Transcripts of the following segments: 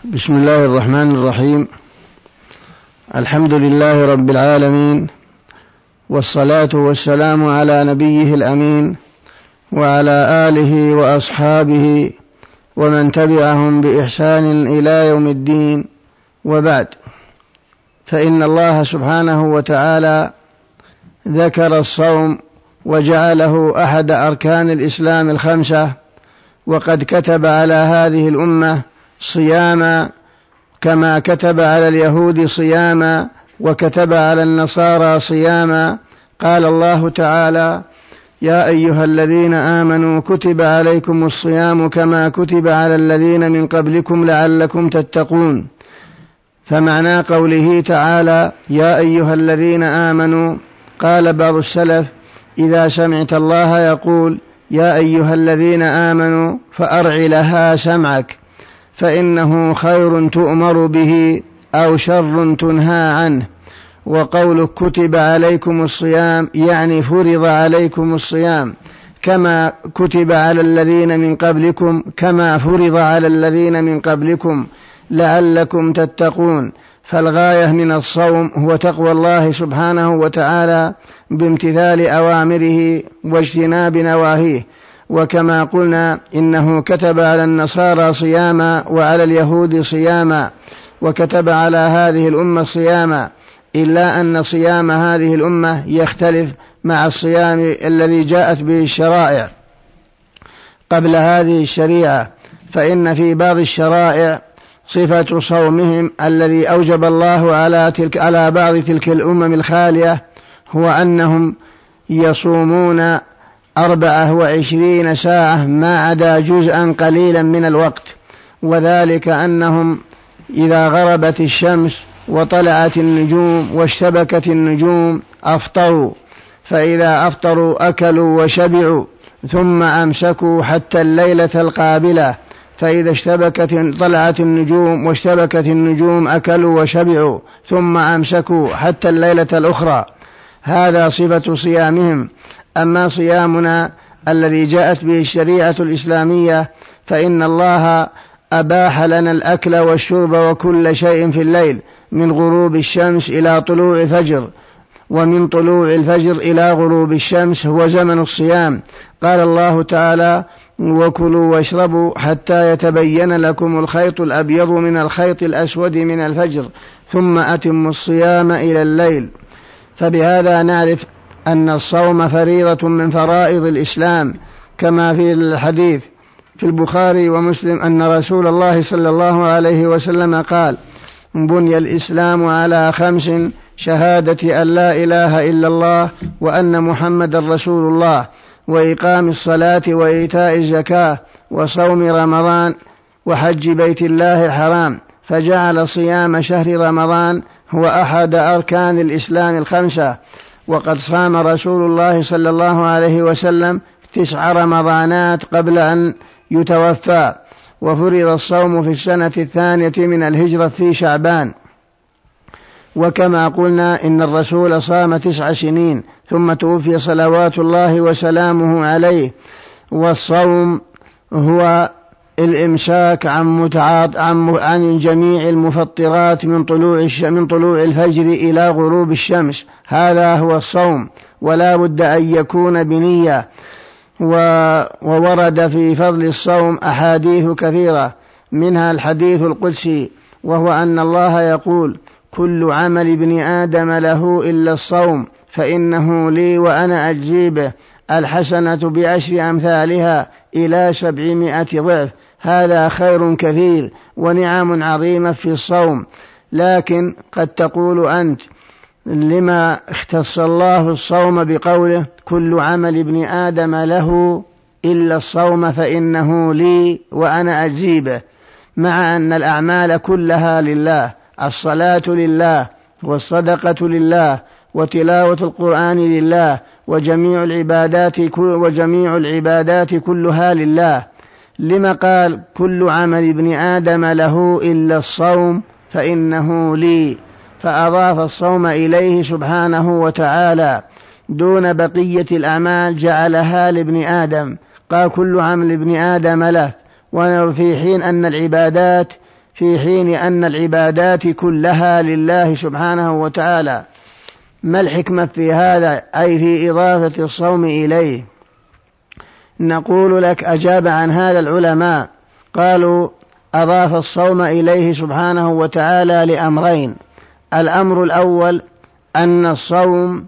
بسم الله الرحمن الرحيم. الحمد لله رب العالمين، والصلاة والسلام على نبيه الأمين وعلى آله وأصحابه ومن تبعهم بإحسان إلى يوم الدين، وبعد، فإن الله سبحانه وتعالى ذكر الصوم وجعله أحد أركان الإسلام الخمسة، وقد كتب على هذه الأمة صياما كما كتب على اليهود صياما وكتب على النصارى صياما. قال الله تعالى: يا أيها الذين آمنوا كتب عليكم الصيام كما كتب على الذين من قبلكم لعلكم تتقون. فمعنى قوله تعالى يا أيها الذين آمنوا، قال بعض السلف: إذا سمعت الله يقول يا أيها الذين آمنوا فأرع لها سمعك، فإنه خير تؤمر به أو شر تنهى عنه. وقولك كتب عليكم الصيام يعني فرض عليكم الصيام كما كتب على الذين من قبلكم، كما فرض على الذين من قبلكم لعلكم تتقون. فالغاية من الصوم هو تقوى الله سبحانه وتعالى بامتثال أوامره واجتناب نواهيه. وكما قلنا إنه كتب على النصارى صياما وعلى اليهود صياما، وكتب على هذه الأمة صياما، إلا أن صيام هذه الأمة يختلف مع الصيام الذي جاءت به الشرائع قبل هذه الشريعة. فإن في بعض الشرائع صفة صومهم الذي أوجب الله على بعض تلك الأمم الخالية هو أنهم يصومون 24 ساعة ما عدا جزءا قليلا من الوقت، وذلك أنهم إذا غربت الشمس وطلعت النجوم واشتبكت النجوم أفطروا، فإذا أفطروا أكلوا وشبعوا ثم أمسكوا حتى الليلة القابلة، فإذا طلعت النجوم واشتبكت النجوم أكلوا وشبعوا ثم أمسكوا حتى الليلة الأخرى. هذا صفة صيامهم. أما صيامنا الذي جاءت به الشريعة الإسلامية فإن الله أباح لنا الأكل والشرب وكل شيء في الليل من غروب الشمس إلى طلوع الفجر، ومن طلوع الفجر إلى غروب الشمس هو زمن الصيام. قال الله تعالى: وكلوا واشربوا حتى يتبين لكم الخيط الأبيض من الخيط الأسود من الفجر ثم أتموا الصيام إلى الليل. فبهذا نعرف أن الصوم فريضة من فرائض الإسلام، كما في الحديث في البخاري ومسلم أن رسول الله صلى الله عليه وسلم قال: بني الإسلام على 5: شهادة أن لا إله إلا الله وأن محمد رسول الله، وإقام الصلاة وإيتاء الزكاة وصوم رمضان وحج بيت الله الحرام. فجعل صيام شهر رمضان هو أحد أركان الإسلام الخمسة. وقد صام رسول الله صلى الله عليه وسلم 9 رمضانات قبل أن يتوفى، وفرض الصوم في السنة 2 من الهجرة في شعبان. وكما قلنا إن الرسول صام 9 سنين ثم توفي صلوات الله وسلامه عليه. والصوم هو الإمساك عن جميع المفطرات من طلوع الفجر إلى غروب الشمس، هذا هو الصوم، ولا بد أن يكون بنية. وورد في فضل الصوم أحاديث كثيرة، منها الحديث القدسي، وهو أن الله يقول: كل عمل ابن آدم له إلا الصوم فإنه لي وأنا أجزي به، الحسنة ب10 أمثالها إلى 700 ضعف. هذا خير كثير ونعم عظيمة في الصوم. لكن قد تقول أنت: لما اختص الله الصوم بقوله كل عمل ابن آدم له إلا الصوم فإنه لي وأنا أجزي به، مع أن الأعمال كلها لله؟ الصلاة لله، والصدقة لله، وتلاوة القرآن لله، وجميع العبادات كلها لله. لما قال كل عمل ابن آدم له إلا الصوم فإنه لي؟ فأضاف الصوم إليه سبحانه وتعالى دون بقية الأعمال، جعلها لابن آدم، قال كل عمل ابن آدم له، وفي حين أن العبادات في حين أن العبادات كلها لله سبحانه وتعالى. ما الحكمة في هذا، أي في إضافة الصوم إليه؟ نقول لك أجاب عن هذا العلماء، قالوا أضاف الصوم إليه سبحانه وتعالى لأمرين. الأمر الأول أن الصوم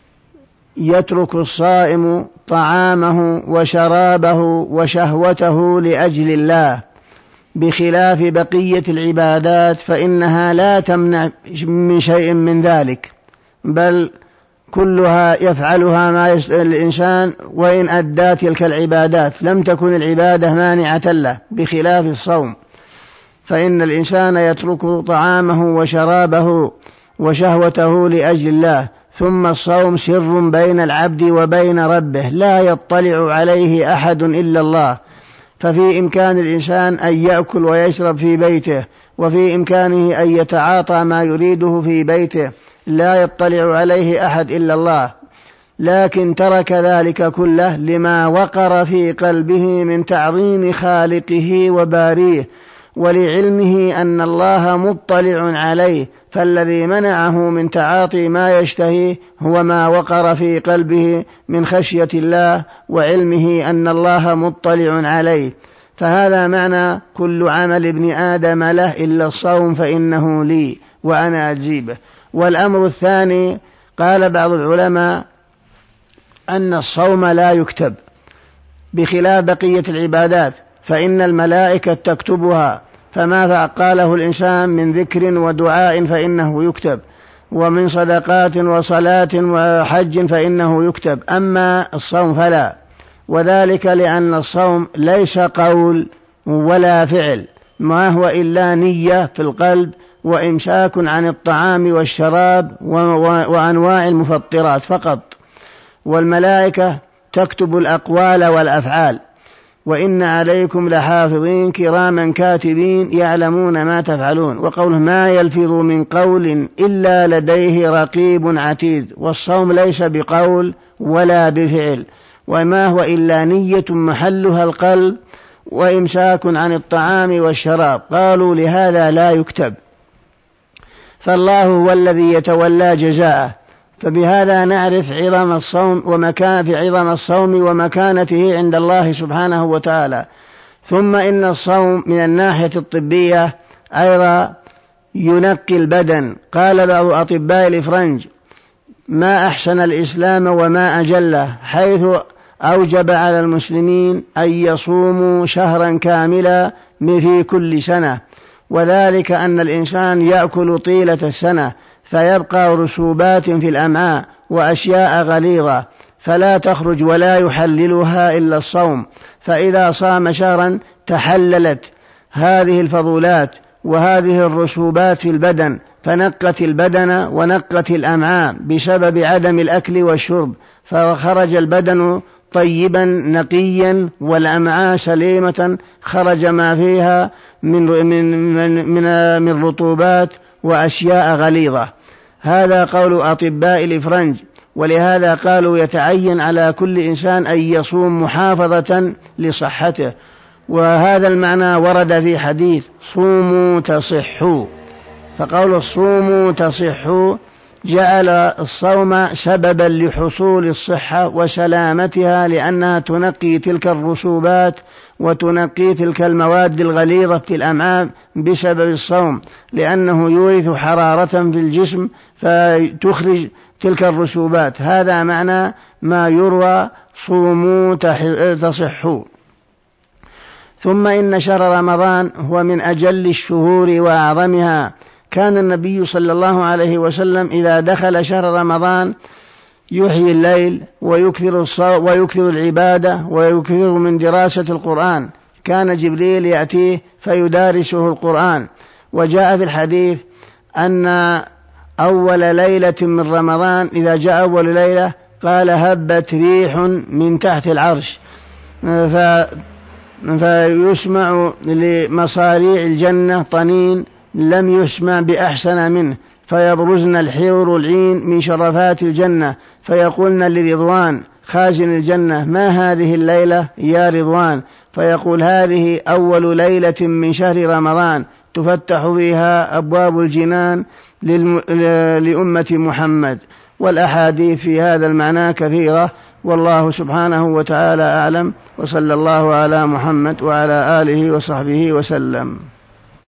يترك الصائم طعامه وشرابه وشهوته لأجل الله، بخلاف بقية العبادات فإنها لا تمنع من شيء من ذلك، بل كلها يفعلها ما الإنسان وإن أدى تلك العبادات لم تكن العبادة مانعة له، بخلاف الصوم فإن الإنسان يترك طعامه وشرابه وشهوته لأجل الله. ثم الصوم سر بين العبد وبين ربه لا يطلع عليه أحد إلا الله، ففي إمكان الإنسان أن يأكل ويشرب في بيته، وفي إمكانه أن يتعاطى ما يريده في بيته لا يطلع عليه أحد إلا الله، لكن ترك ذلك كله لما وقر في قلبه من تعظيم خالقه وباريه، ولعلمه أن الله مطلع عليه، فالذي منعه من تعاطي ما يشتهي هو ما وقر في قلبه من خشية الله وعلمه أن الله مطلع عليه. فهذا معنى كل عمل ابن آدم له إلا الصوم فإنه لي وأنا أجيبه. والأمر الثاني قال بعض العلماء أن الصوم لا يكتب، بخلاف بقية العبادات فإن الملائكة تكتبها، فما قاله الإنسان من ذكر ودعاء فإنه يكتب، ومن صدقات وصلاة وحج فإنه يكتب، أما الصوم فلا، وذلك لأن الصوم ليس قول ولا فعل، ما هو إلا نية في القلب وإمساك عن الطعام والشراب وأنواع المفطرات فقط، والملائكة تكتب الأقوال والأفعال. وإن عليكم لحافظين كراما كاتبين يعلمون ما تفعلون، وقوله ما يلفظ من قول إلا لديه رقيب عتيد. والصوم ليس بقول ولا بفعل، وما هو إلا نية محلها القلب وإمساك عن الطعام والشراب، قالوا لهذا لا يكتب، فالله هو الذي يتولى جزاءه. فبهذا نعرف عظم الصوم ومكانته عند الله سبحانه وتعالى. ثم إن الصوم من الناحية الطبية أيضا ينقي البدن. قال بعض أطباء الإفرنج ما أحسن الإسلام وما أجله، حيث أوجب على المسلمين أن يصوموا شهرا كاملا في كل سنة، وذلك أن الإنسان يأكل طيلة السنة فيبقى رسوبات في الأمعاء وأشياء غليظة فلا تخرج ولا يحللها إلا الصوم، فإذا صام شهرا تحللت هذه الفضولات وهذه الرسوبات في البدن، فنقت البدن ونقت الأمعاء بسبب عدم الأكل والشرب، فخرج البدن طيبا نقيا والأمعاء سليمة، خرج ما فيها من رطوبات وأشياء غليظة. هذا قول أطباء الإفرنج، ولهذا قالوا يتعين على كل إنسان أن يصوم محافظة لصحته. وهذا المعنى ورد في حديث صوموا تصحوا، فقول الصوموا تصحوا جعل الصوم سببا لحصول الصحة وسلامتها، لأنها تنقي تلك الرسوبات وتنقي تلك المواد الغليظة في الأمعاء بسبب الصوم، لأنه يورث حرارة في الجسم فتخرج تلك الرسوبات. هذا معنى ما يروى صوموا تصحوا. ثم إن شهر رمضان هو من أجل الشهور وأعظمها. كان النبي صلى الله عليه وسلم إذا دخل شهر رمضان يحيي الليل ويكثر العبادة ويكثر من دراسة القرآن، كان جبريل يأتيه فيدارسه القرآن. وجاء في الحديث أن أول ليلة من رمضان إذا جاء أول ليلة قال هبت ريح من تحت العرش، فيسمع لمصاريع الجنة طنين لم يسمع بأحسن منه، فيبرزن الحور العين من شرفات الجنة فيقولن لرضوان خازن الجنة ما هذه الليلة يا رضوان، فيقول هذه أول ليلة من شهر رمضان تفتح فيها أبواب الجنان لأمة محمد، والأحاديث في هذا المعنى كثيرة، والله سبحانه وتعالى أعلم، وصلى الله على محمد وعلى آله وصحبه وسلم.